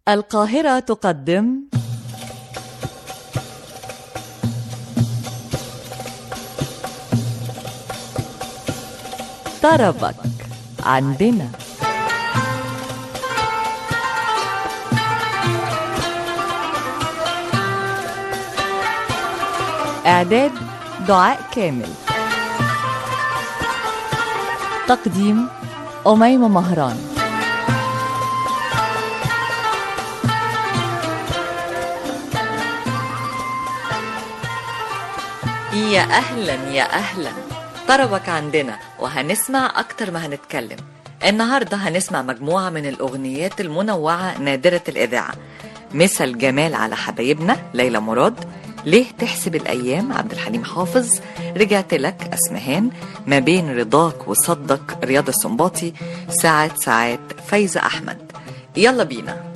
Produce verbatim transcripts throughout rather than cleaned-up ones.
القاهرة تقدم طربك عندنا. إعداد دعاء كامل. تقديم أميمة مهران. يا أهلا يا أهلا، طربك عندنا وهنسمع أكتر ما هنتكلم. النهاردة هنسمع مجموعة من الأغنيات المنوعة نادرة الإذاعة، مثل جمال على حبايبنا ليلى مراد، ليه تحسب الأيام عبد الحليم حافظ، رجعت لك أسمهان، ما بين رضاك وصدك رياض السنباطي، ساعات ساعات فايزة أحمد. يلا بينا.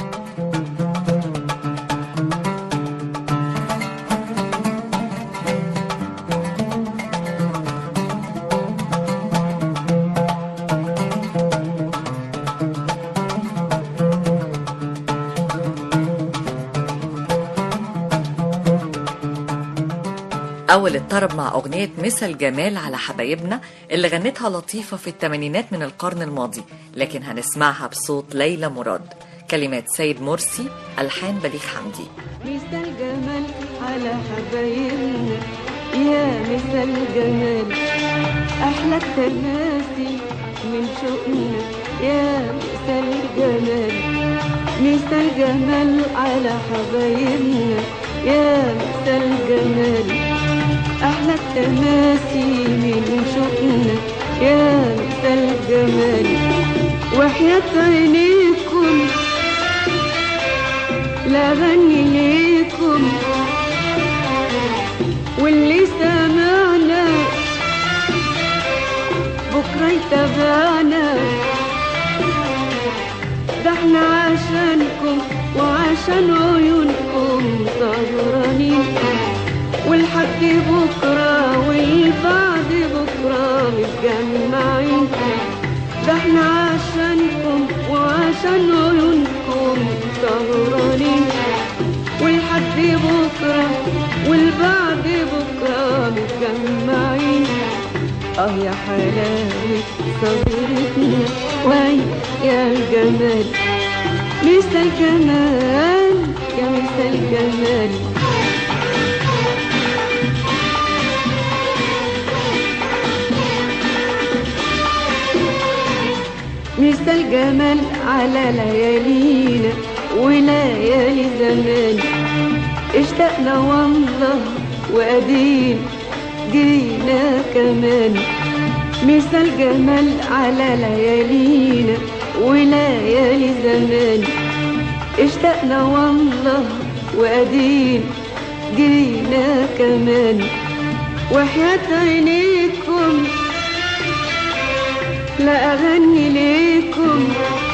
أول الطرب مع أغنية مثل جمال على حبايبنا اللي غنتها لطيفة في الثمانينات من القرن الماضي، لكن هنسمعها بصوت ليلى مراد، كلمات سيد مرسي، ألحان بليغ حمدي. مثل جمال على حبايبنا يا مثل جمال، أحلى التماسي من شوقنا يا مثل جمال، مثل جمال على حبايبنا يا مثل جمال، أحلى التماسي من شوقنا يا مثل جمال، وحياة عينيكم لا غني ليكم، واللي سمعنا بكرة يتابعنا، ده احنا عشانكم وعشان عيونكم سهرانين، والحد بكرة والبعد بكرة متجمعين، ده احنا عشانكم وعشان عيونكم سهرانين، والحد بكرة والبعد بكرة متجمعين. اه يا حلاوة صبرتنا وي يا جمال، مثل جمال يا مثل جمال. مثل جمال على ليالينا وليالي زمان، اشتقنا والله وقديم جينا كمان، مثل جمال على ليالينا وليالي زمان، اشتقنا والله وقديم جينا كمان، وحياة عينيكم لا أغني ليكم،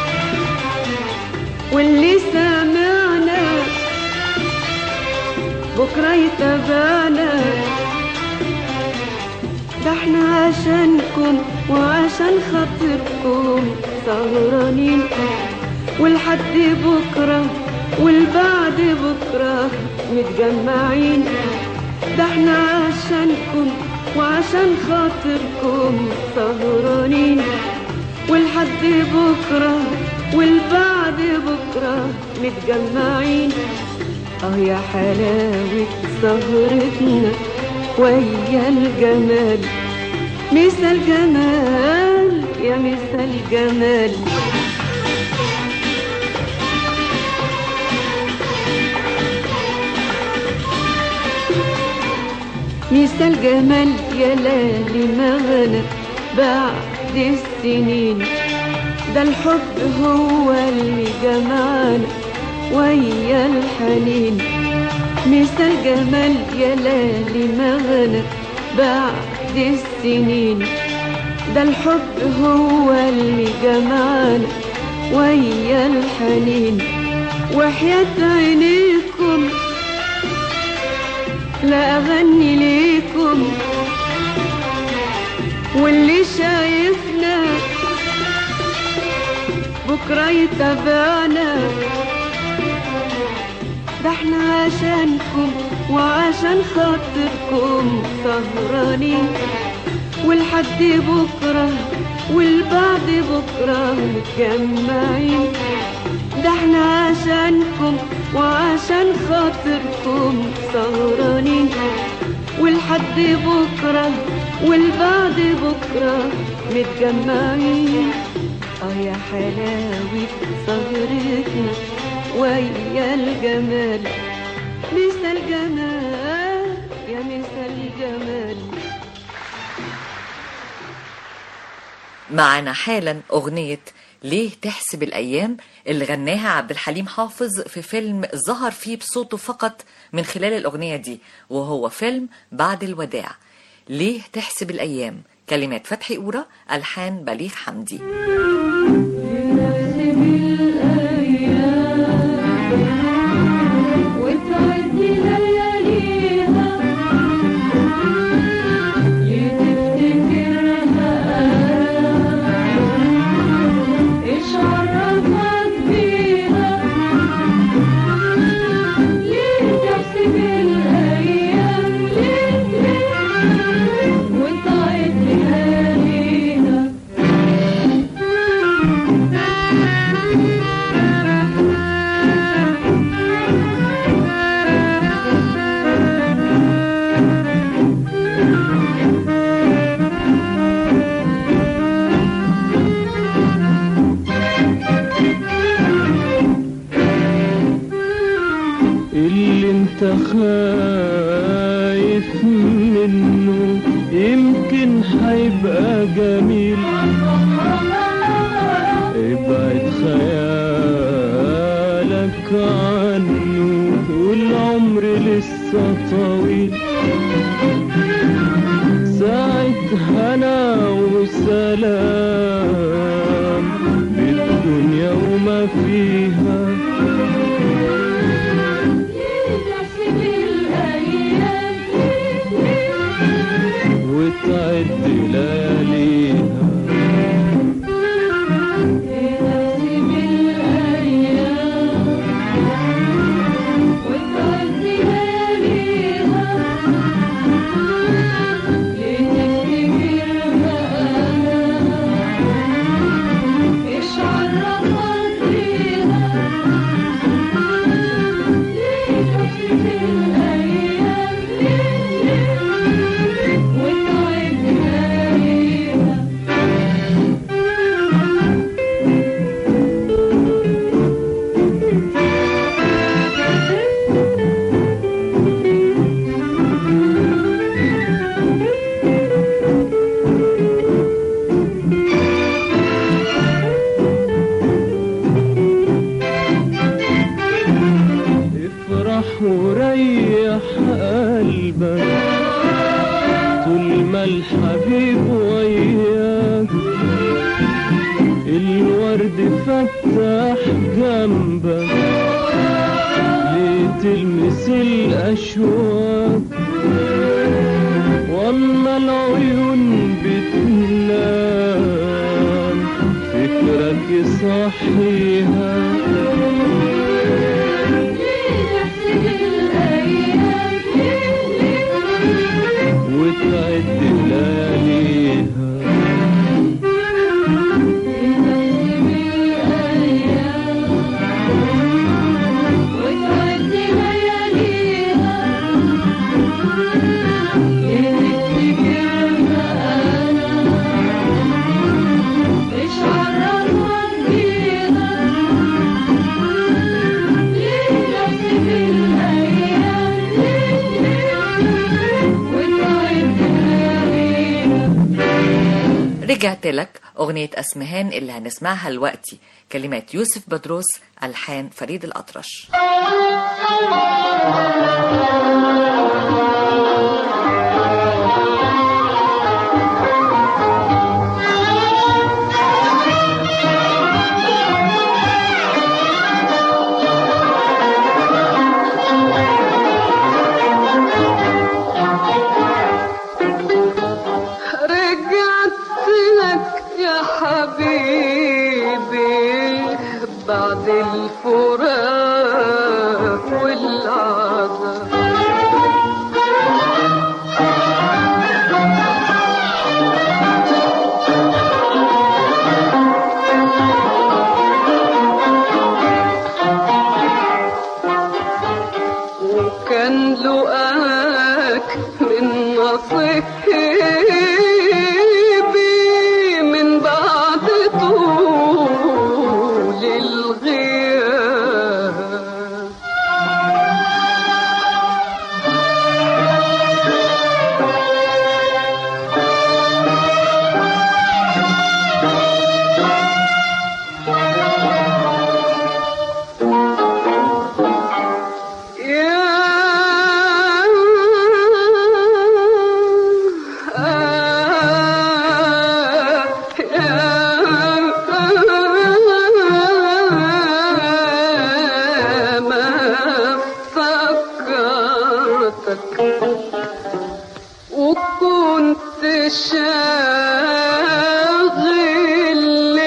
واللي سمعنا بكرة يتابعنا، ده احنا عشانكم وعشان خاطركم سهرانين، والحد بكرة والبعد بكرة متجمعين، ده احنا عشانكم وعشان خاطركم سهرانين، والحد بكرة والبعد بكرة متجمعين. اه يا حلاوة سهرتنا ويا الجمال، مثل جمال يا مثل جمال. مثل جمال يا لالي مغنى بعد السنين، ده الحب هو اللي جمعنا ويا الحنين، مثل جمال يا لالي مغنى بعد السنين، ده الحب هو اللي جمعنا ويا الحنين، وحياة عينيكم لا أغني ليكم، واللي شايفنا بكرة يتابعنا، ده احنا عشانكم وعشان خاطركم سهرانين، والحد بكرة والبعد بكرة متجمعين. ده احنا عشانكم وعشان خاطركم سهرانين، والحد بكرة والبعد بكرة متجمعين. اه يا حلاوة سهرتنا ويا الجمال، مسا الجمال يا مسا الجمال. معنا حالا أغنية ليه تحسب الأيام اللي غناها عبد الحليم حافظ في فيلم ظهر فيه بصوته فقط من خلال الأغنية دي، وهو فيلم بعد الوداع. ليه تحسب الأيام، كلمات فتحي قورة، ألحان بليغ حمدي. خايف منه يمكن حيبقى جميل، ابعد خيالك عنه والعمر لسه طويل. ساعة هنا وسلام بالدنيا وما فيها، وتعد لياليها. وريح قلبك طول ما الحبيب وياك، الورد فتح جنبك ليه تلمس الأشواك، واما العيون بتنام فكرك يصحيها. وتعد لياليها. رجعت لك أغنية أسمهان اللي هنسمعها دلوقتي، كلمات يوسف بدروس، ألحان فريد الأطرش. بعد الفراق فرقتك وكنت شاغل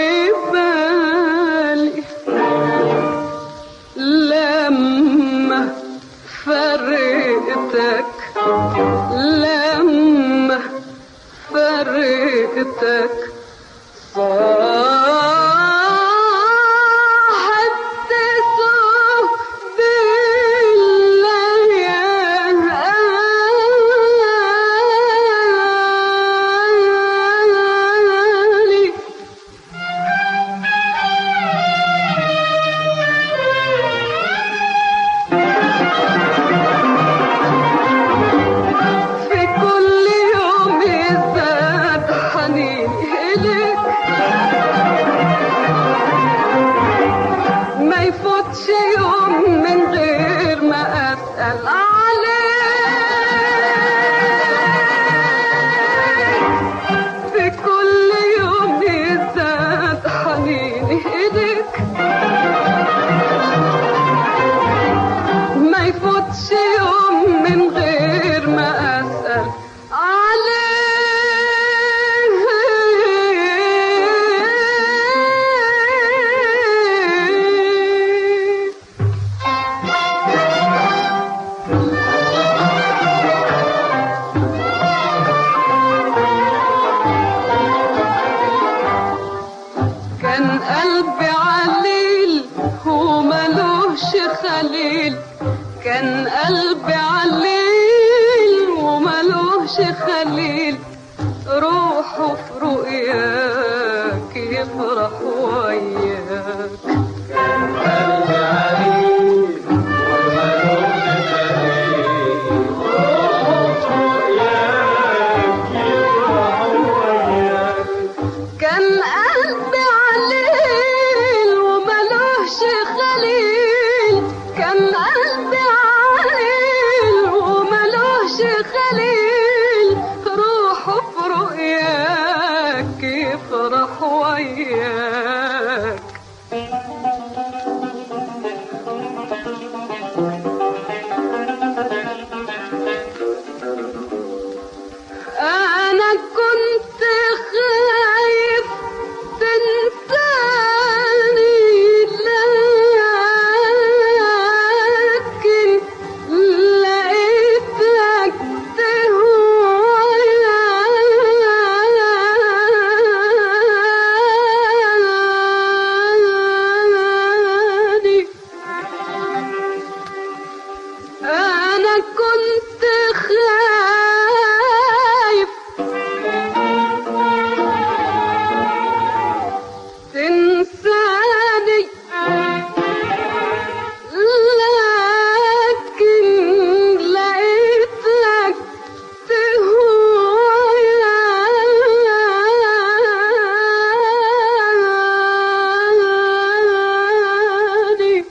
بالي لما فرقتك لما فرقتك كان قلبي عليل وملوش خليل روحه في رؤياك يفرح وياك كان قلبي عليل وملوش خليل روحه في رؤياك يفرح وياك كان قلبي عليل وملوش خليل كان قلبي عليل وملوش خليل روحه في رؤياك يفرح وياك أنا كنت خايف تنساني لكن لقيتك تهواني أنا كنت خايف تنساني لكن لقيتك تهواني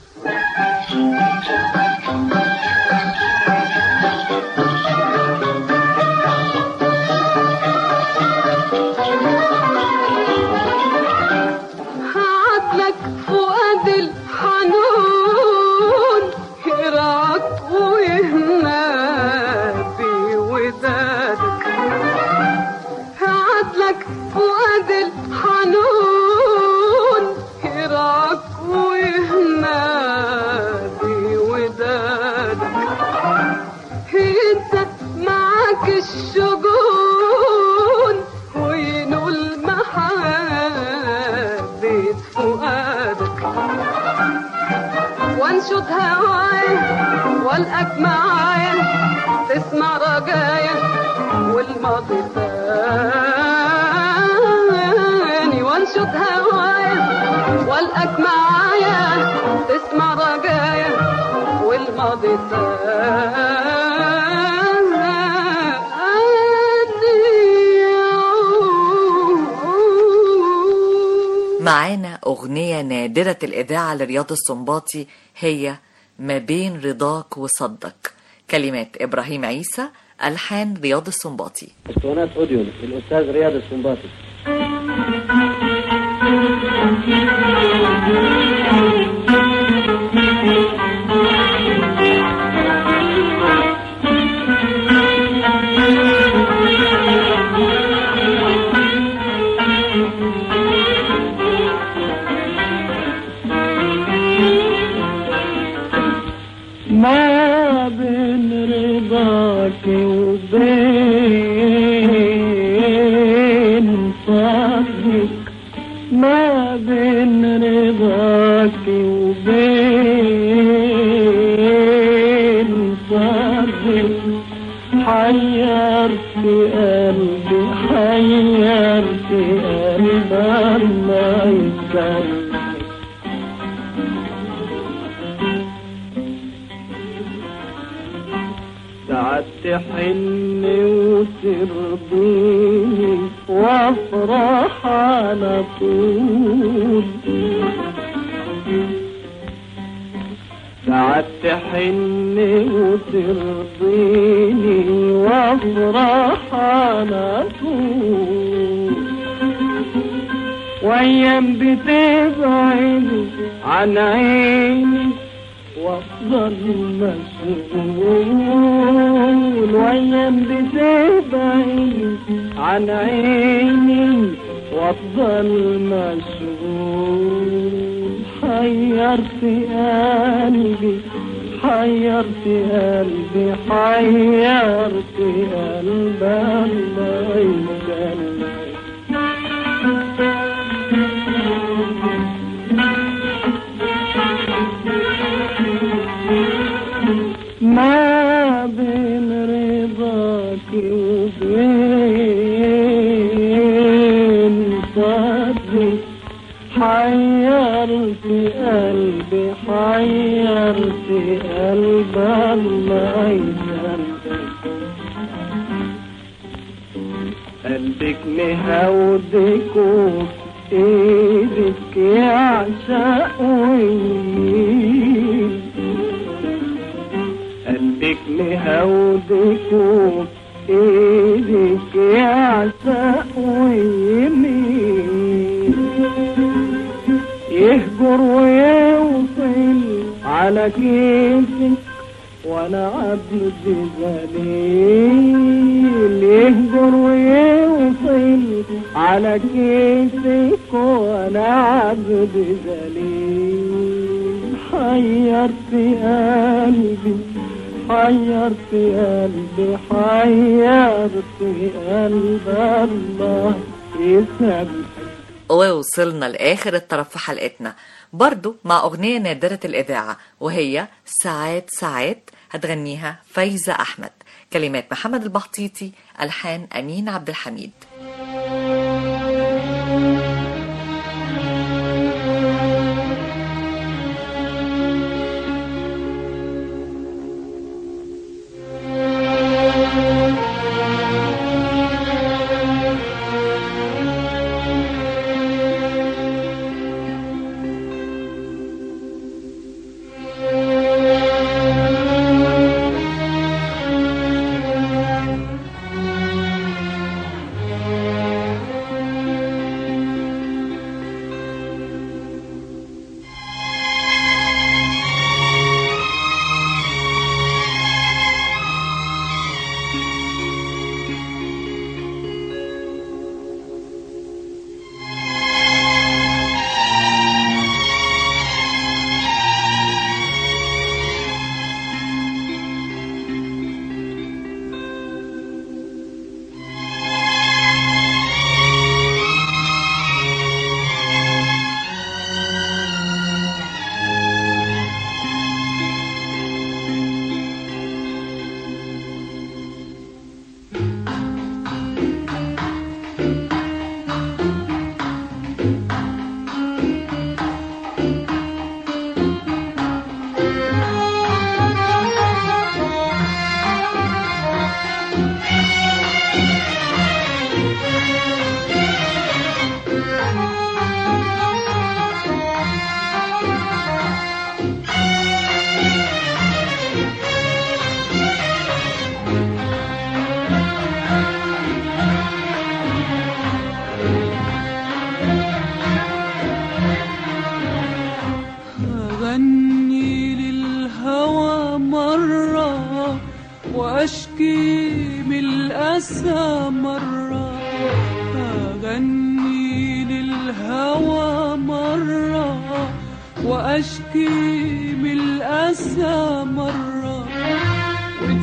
هعدلك فؤاد الحنون يرعاك ويهنى بودادك هعدلك فؤاد الحنون يرعاك ويهنى بودادك ينسى معاك الشجون وينول محبة فؤادك وانشد هوايا والقاك معايا تسمع رجايا والماضي ثاني وانشد هوايا والقاك معايا تسمع رجايا والماضي ثاني معانا أغنية نادرة الإذاعة لرياض السنباطي هي ما بين رضاك وصدك، كلمات إبراهيم عيسى، ألحان رياض السنباطي. اسطوانات أوديون الأستاذ رياض السنباطي. ما بين رضاك وبين صدرك ما بين رضاك وبين صدرك حيرت قلبي حيرت قلبي الله يسلمك ساعات تحن وترضيني وافرح على طول ساعات تحن وترضيني وافرح على طول وايام بتبعد عن عيني وافضل مشغول وايام بتبعد عن عيني وافضل مشغول حيرت قلبي حيرت قلبي حيرت قلبي الله يسلمك ما بين رضاك وبين صدرك حيرت قلبي حيرت قلبي الله يسلمك قلبك مهودك وبإيدك يعشق ويميل قلبك مهودك وبإيدك يعشق ويميل يهجر ويوصل على كيفك وانا عبد ذليل يهجر ويوصل على كيفك وانا عبد ذليل حيرت قلبي حيرت قلبي حيرت قلبي الله يسامحك. ووصلنا لآخر الطرف في حلقتنا برضو مع أغنية نادرة الإذاعة وهي ساعات ساعات هتغنيها فايزة أحمد، كلمات محمد البحطيطي، ألحان أمين عبد الحميد. وأشكي من الأسى مرة، أغني للهوى مرة وأشكي من الأسى مرة.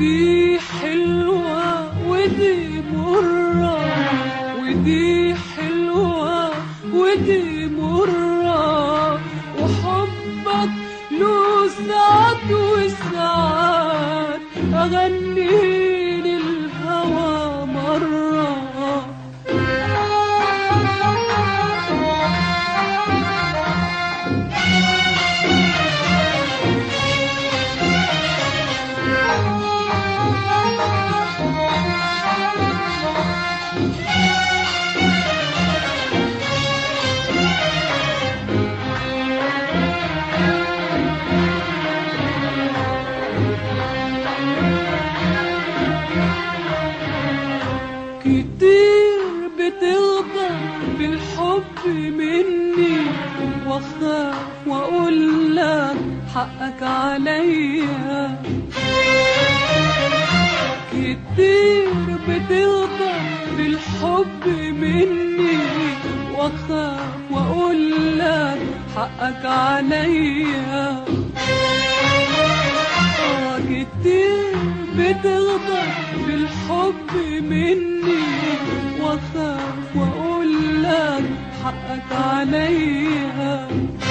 ودي حلوة ودي مرة، ودي حلوة ودي مرة، وحبك له ساعات وساعات أغني للهوى مرة. كتير بتغضب بالحب مني، واخاف واقول لك حقك عليا. كتير بتغضب بالحب مني، واخاف واقول لك حقك عليا. كتير بتغضب بالحب مني، واخاف واقول لك حقك عليا.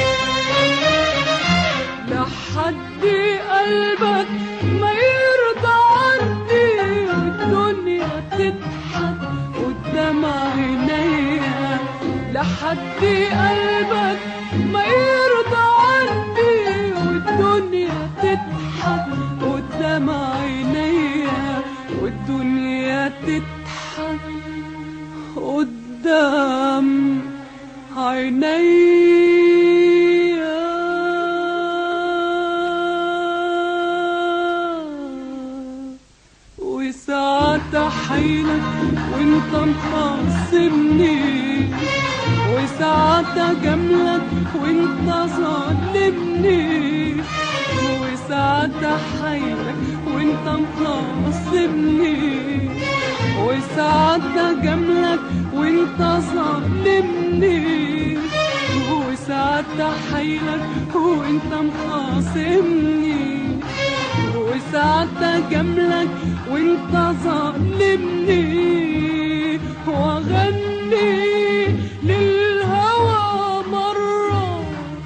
لحد قلبك ما يرضى عني، والدنيا تضحك قدام عينيا. لحد قلبك ما يرضى عني، والدنيا تضحك قدام عينيا، والدنيا تضحك قدام عينيا. وساعات احيلك وانت مخاصمني، وساعات اجاملك وانت ظالمني، وساعات احيلك وانت مخاصمني، وساعات اجاملك وانت ظالمني، وساعات احيلك وانت مخاصمني، وساعات اجاملك وانت ظالمني، واغني للهوى مرة،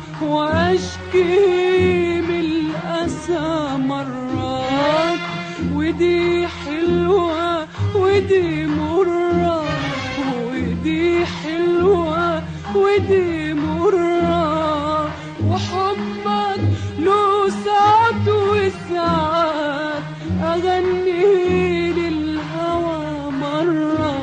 واشكي من الاسى مرات. ودي حلوة ودي مرة، ودي حلوة ودي مرة، وحبك له ساعات وساعات أغني للهوى مرة.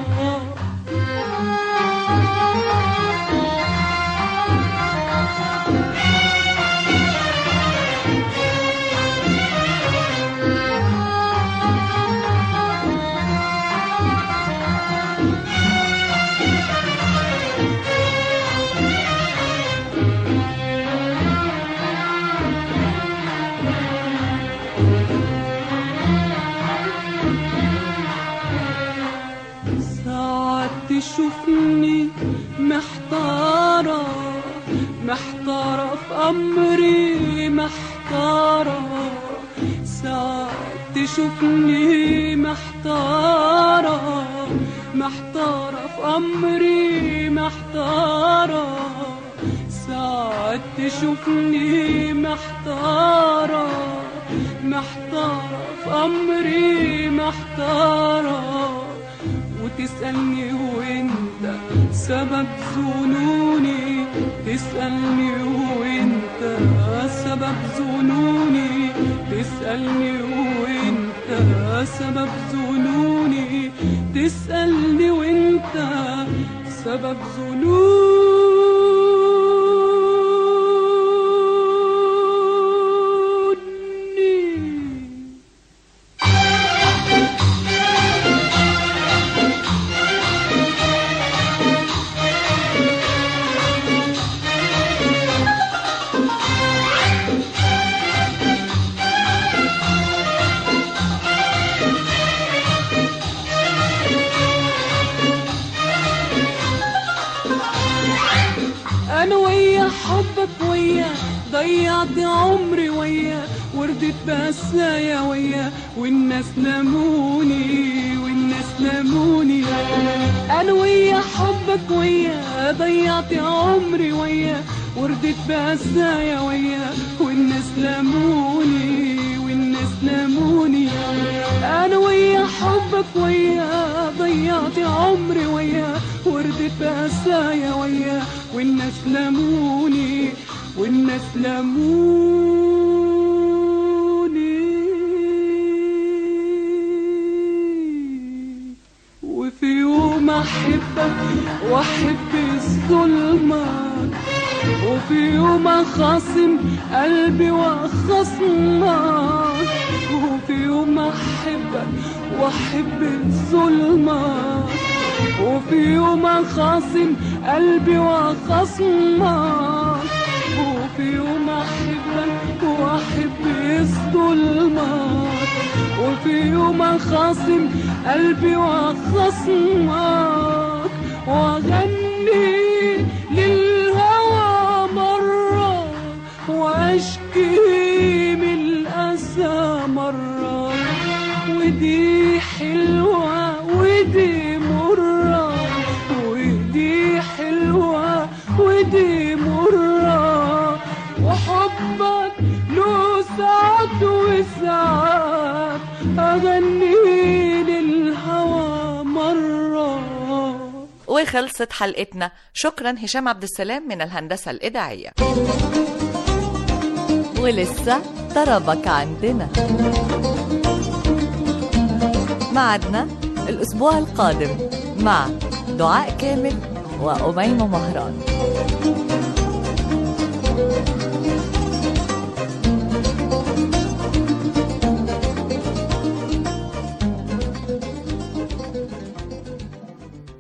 تشوفني محتارة، محتارة في أمري محتارة. ساعات تشوفني محتارة، محتارة في أمري محتارة. ساعات تشوفني محتارة، محتارة في أمري محتارة. وتسألني وانت سبب ظنوني، تسألني وانت سبب ظنوني، تسألني وانت سبب ظنوني، تسألني وانت سبب ظنوني. أنا ويا حبك ويا ضيعت عمري ويا، وردت وردت بسايا وياه والناس لموني والناس لموني. انا ويا حبك وياه ضيعت عمري وياه وردت بسايا وياه والناس لموني والناس لموني. انا ويا حبك وياه ضيعت عمري وياه وردت بسايا وياه والناس لموني والناس لموني. وفي يوم احبك واحب الظلمات وفي يوم اخاصم قلبي واخصمك وفي يوم احبك واحب الظلمات وفي يوم اخاصم قلبي واخصمك وفي يوم احبك واحب الظلمات وفي يوم اخاصم قلبي واخصمك واغني للهوى مرة واشكي من الاسى مرة ودي حلوة ودي مرة ودي حلوة ودي مرة وحبك له ساعات وساعات أغني للهوى مرة. وخلصت حلقتنا. شكرا هشام عبد السلام من الهندسة الإذاعية. ولسه طربك عندنا، معدنا الأسبوع القادم مع دعاء كامل وأميمة مهران.